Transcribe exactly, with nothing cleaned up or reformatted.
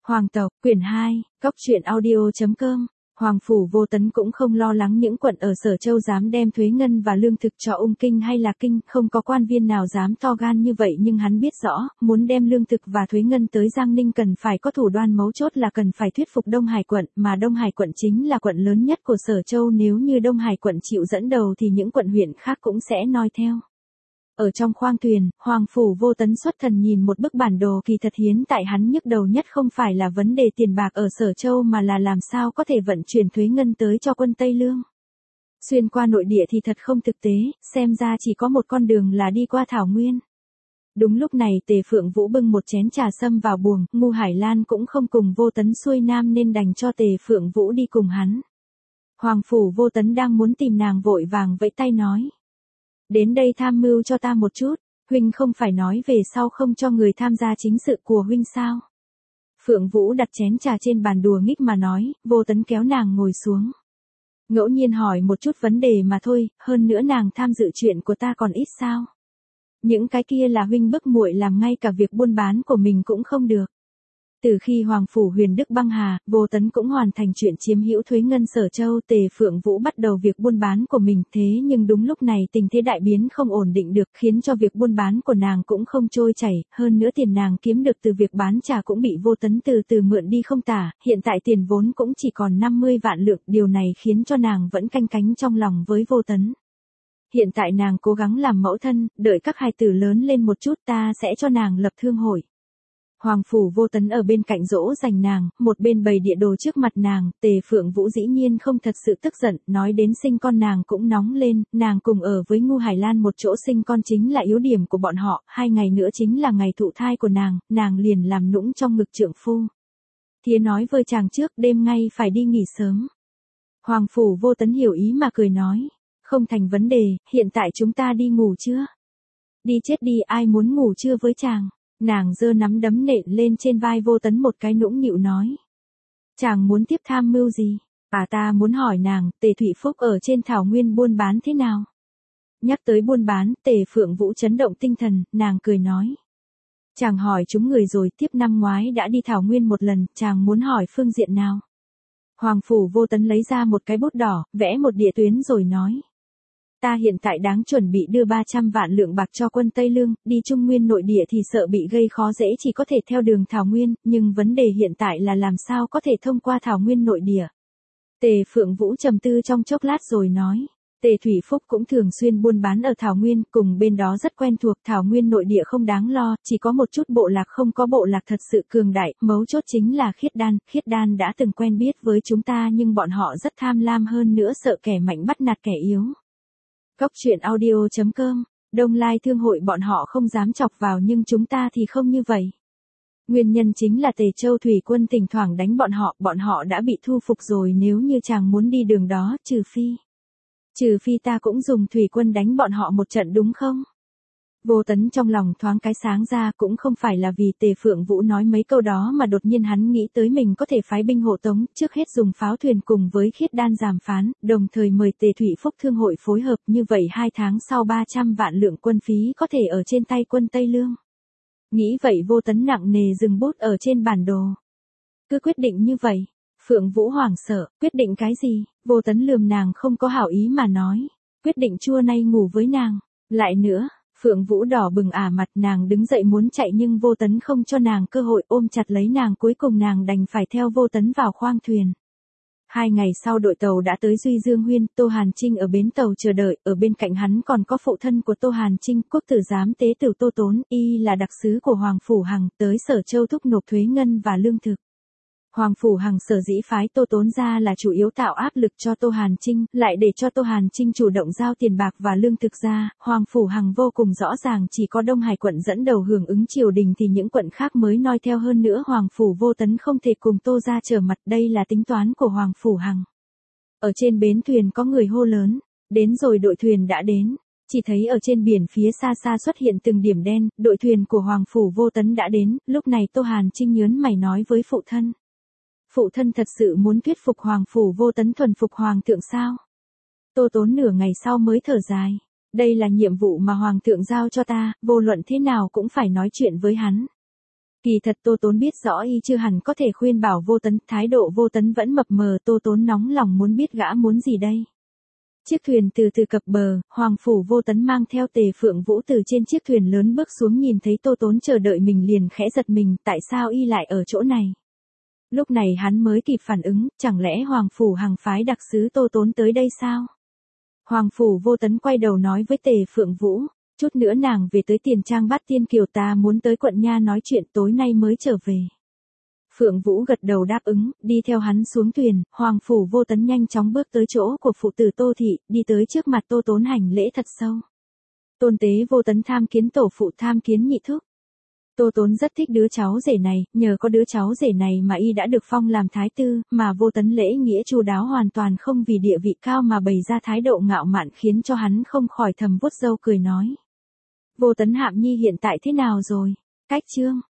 Hoàng tộc, quyển hai, cóc truyện audio.com. Hoàng phủ Vô Tấn cũng không lo lắng những quận ở Sở Châu dám đem thuế ngân và lương thực cho Ung Kinh hay là Kinh, không có quan viên nào dám to gan như vậy, nhưng hắn biết rõ, muốn đem lương thực và thuế ngân tới Giang Ninh cần phải có thủ đoạn, mấu chốt là cần phải thuyết phục Đông Hải quận, mà Đông Hải quận chính là quận lớn nhất của Sở Châu, nếu như Đông Hải quận chịu dẫn đầu thì những quận huyện khác cũng sẽ noi theo. Ở trong khoang thuyền, Hoàng phủ Vô Tấn xuất thần nhìn một bức bản đồ, kỳ thật hiến tại hắn nhức đầu nhất không phải là vấn đề tiền bạc ở Sở Châu mà là làm sao có thể vận chuyển thuế ngân tới cho quân Tây Lương. Xuyên qua nội địa thì thật không thực tế, xem ra chỉ có một con đường là đi qua Thảo Nguyên. Đúng lúc này Tề Phượng Vũ bưng một chén trà sâm vào buồng, Ngu Hải Lan cũng không cùng Vô Tấn xuôi nam nên đành cho Tề Phượng Vũ đi cùng hắn. Hoàng phủ Vô Tấn đang muốn tìm nàng vội vàng vẫy tay nói. Đến đây tham mưu cho ta một chút, huynh không phải nói về sau không cho người tham gia chính sự của huynh sao? Phượng Vũ đặt chén trà trên bàn đùa nghích mà nói, Vô Tấn kéo nàng ngồi xuống. Ngẫu nhiên hỏi một chút vấn đề mà thôi, hơn nữa nàng tham dự chuyện của ta còn ít sao? Những cái kia là huynh bức muội làm, ngay cả việc buôn bán của mình cũng không được. Từ khi Hoàng phủ Huyền Đức băng hà, Vô Tấn cũng hoàn thành chuyện chiếm hữu thuế ngân Sở Châu, Tề Phượng Vũ bắt đầu việc buôn bán của mình, thế nhưng đúng lúc này tình thế đại biến không ổn định được, khiến cho việc buôn bán của nàng cũng không trôi chảy, hơn nữa tiền nàng kiếm được từ việc bán trà cũng bị Vô Tấn từ từ mượn đi không tả, hiện tại tiền vốn cũng chỉ còn năm mươi vạn lượng, điều này khiến cho nàng vẫn canh cánh trong lòng với Vô Tấn. Hiện tại nàng cố gắng làm mẫu thân, đợi các hài tử lớn lên một chút ta sẽ cho nàng lập thương hội. Hoàng phủ Vô Tấn ở bên cạnh dỗ dành nàng, một bên bày địa đồ trước mặt nàng, Tề Phượng Vũ dĩ nhiên không thật sự tức giận, nói đến sinh con nàng cũng nóng lên, nàng cùng ở với Ngu Hải Lan một chỗ sinh con chính là yếu điểm của bọn họ, hai ngày nữa chính là ngày thụ thai của nàng, nàng liền làm nũng trong ngực trượng phu. Thía nói với chàng trước, đêm ngay phải đi nghỉ sớm. Hoàng phủ Vô Tấn hiểu ý mà cười nói, không thành vấn đề, hiện tại chúng ta đi ngủ chưa? Đi chết đi, ai muốn ngủ trưa với chàng? Nàng giơ nắm đấm nện lên trên vai Vô Tấn một cái, nũng nịu nói. Chàng muốn tiếp tham mưu gì? À, ta muốn hỏi nàng, Tề Thụy Phúc ở trên Thảo Nguyên buôn bán thế nào? Nhắc tới buôn bán, Tề Phượng Vũ chấn động tinh thần, nàng cười nói. Chàng hỏi chúng người rồi, tiếp năm ngoái đã đi Thảo Nguyên một lần, chàng muốn hỏi phương diện nào? Hoàng phủ Vô Tấn lấy ra một cái bút đỏ, vẽ một địa tuyến rồi nói. Ta hiện tại đáng chuẩn bị đưa ba trăm vạn lượng bạc cho quân Tây Lương, đi Trung Nguyên nội địa thì sợ bị gây khó dễ, chỉ có thể theo đường Thảo Nguyên, nhưng vấn đề hiện tại là làm sao có thể thông qua Thảo Nguyên nội địa. Tề Phượng Vũ trầm tư trong chốc lát rồi nói, Tề Thủy Phúc cũng thường xuyên buôn bán ở Thảo Nguyên, cùng bên đó rất quen thuộc, Thảo Nguyên nội địa không đáng lo, chỉ có một chút bộ lạc không có bộ lạc thật sự cường đại, mấu chốt chính là Khiết Đan, Khiết Đan đã từng quen biết với chúng ta nhưng bọn họ rất tham lam, hơn nữa sợ kẻ mạnh bắt nạt kẻ yếu. Cóc truyện audio.com, Đông Lai thương hội bọn họ không dám chọc vào nhưng chúng ta thì không như vậy. Nguyên nhân chính là Tề Châu thủy quân thỉnh thoảng đánh bọn họ, bọn họ đã bị thu phục rồi, nếu như chàng muốn đi đường đó, trừ phi. Trừ phi ta cũng dùng thủy quân đánh bọn họ một trận đúng không? Vô Tấn trong lòng thoáng cái sáng ra, cũng không phải là vì Tề Phượng Vũ nói mấy câu đó mà đột nhiên hắn nghĩ tới mình có thể phái binh hộ tống, trước hết dùng pháo thuyền cùng với Khiết Đan đàm phán, đồng thời mời Tề Thủy Phúc thương hội phối hợp, như vậy hai tháng sau ba trăm vạn lượng quân phí có thể ở trên tay quân Tây Lương. Nghĩ vậy Vô Tấn nặng nề dừng bút ở trên bản đồ. Cứ quyết định như vậy. Phượng Vũ hoảng sợ, quyết định cái gì? Vô Tấn lườm nàng không có hảo ý mà nói, quyết định trưa nay ngủ với nàng. Lại nữa, Phượng Vũ đỏ bừng ả mặt, nàng đứng dậy muốn chạy nhưng Vô Tấn không cho nàng cơ hội, ôm chặt lấy nàng, cuối cùng nàng đành phải theo Vô Tấn vào khoang thuyền. Hai ngày sau đội tàu đã tới Duy Dương Huyên, Tô Hàn Trinh ở bến tàu chờ đợi, ở bên cạnh hắn còn có phụ thân của Tô Hàn Trinh, quốc tử giám tế tử Tô Tốn, y là đặc sứ của Hoàng phủ Hằng, tới Sở Châu thúc nộp thuế ngân và lương thực. Hoàng phủ Hằng sở dĩ phái Tô Tốn ra là chủ yếu tạo áp lực cho Tô Hàn Trinh, lại để cho Tô Hàn Trinh chủ động giao tiền bạc và lương thực ra, Hoàng phủ Hằng vô cùng rõ ràng, chỉ có Đông Hải quận dẫn đầu hưởng ứng triều đình thì những quận khác mới noi theo, hơn nữa Hoàng phủ Vô Tấn không thể cùng Tô ra trở mặt, đây là tính toán của Hoàng phủ Hằng. Ở trên bến thuyền có người hô lớn, đến rồi, đội thuyền đã đến. Chỉ thấy ở trên biển phía xa xa xuất hiện từng điểm đen, đội thuyền của Hoàng phủ Vô Tấn đã đến, lúc này Tô Hàn Trinh nhớn mày nói với phụ thân. Phụ thân thật sự muốn thuyết phục Hoàng phủ Vô Tấn thuần phục Hoàng thượng sao? Tô Tốn nửa ngày sau mới thở dài. Đây là nhiệm vụ mà Hoàng thượng giao cho ta, vô luận thế nào cũng phải nói chuyện với hắn. Kỳ thật Tô Tốn biết rõ y chưa hẳn có thể khuyên bảo Vô Tấn, thái độ Vô Tấn vẫn mập mờ, Tô Tốn nóng lòng muốn biết gã muốn gì đây. Chiếc thuyền từ từ cập bờ, Hoàng phủ Vô Tấn mang theo Tề Phượng Vũ từ trên chiếc thuyền lớn bước xuống, nhìn thấy Tô Tốn chờ đợi mình liền khẽ giật mình, tại sao y lại ở chỗ này. Lúc này hắn mới kịp phản ứng, chẳng lẽ Hoàng phủ Hằng phái đặc sứ Tô Tốn tới đây sao? Hoàng phủ Vô Tấn quay đầu nói với Tề Phượng Vũ, chút nữa nàng về tới Tiền Trang Bát Tiên Kiều, ta muốn tới quận nha nói chuyện, tối nay mới trở về. Phượng Vũ gật đầu đáp ứng, đi theo hắn xuống thuyền, Hoàng phủ Vô Tấn nhanh chóng bước tới chỗ của phụ tử Tô Thị, đi tới trước mặt Tô Tốn hành lễ thật sâu. Tôn tế Vô Tấn tham kiến tổ phụ, tham kiến nhị thúc. Tô Tốn rất thích đứa cháu rể này, nhờ có đứa cháu rể này mà y đã được phong làm thái tư, mà Vô Tấn lễ nghĩa chu đáo hoàn toàn không vì địa vị cao mà bày ra thái độ ngạo mạn, khiến cho hắn không khỏi thầm vuốt râu cười nói. Vô Tấn hạm nhi hiện tại thế nào rồi? Cách chương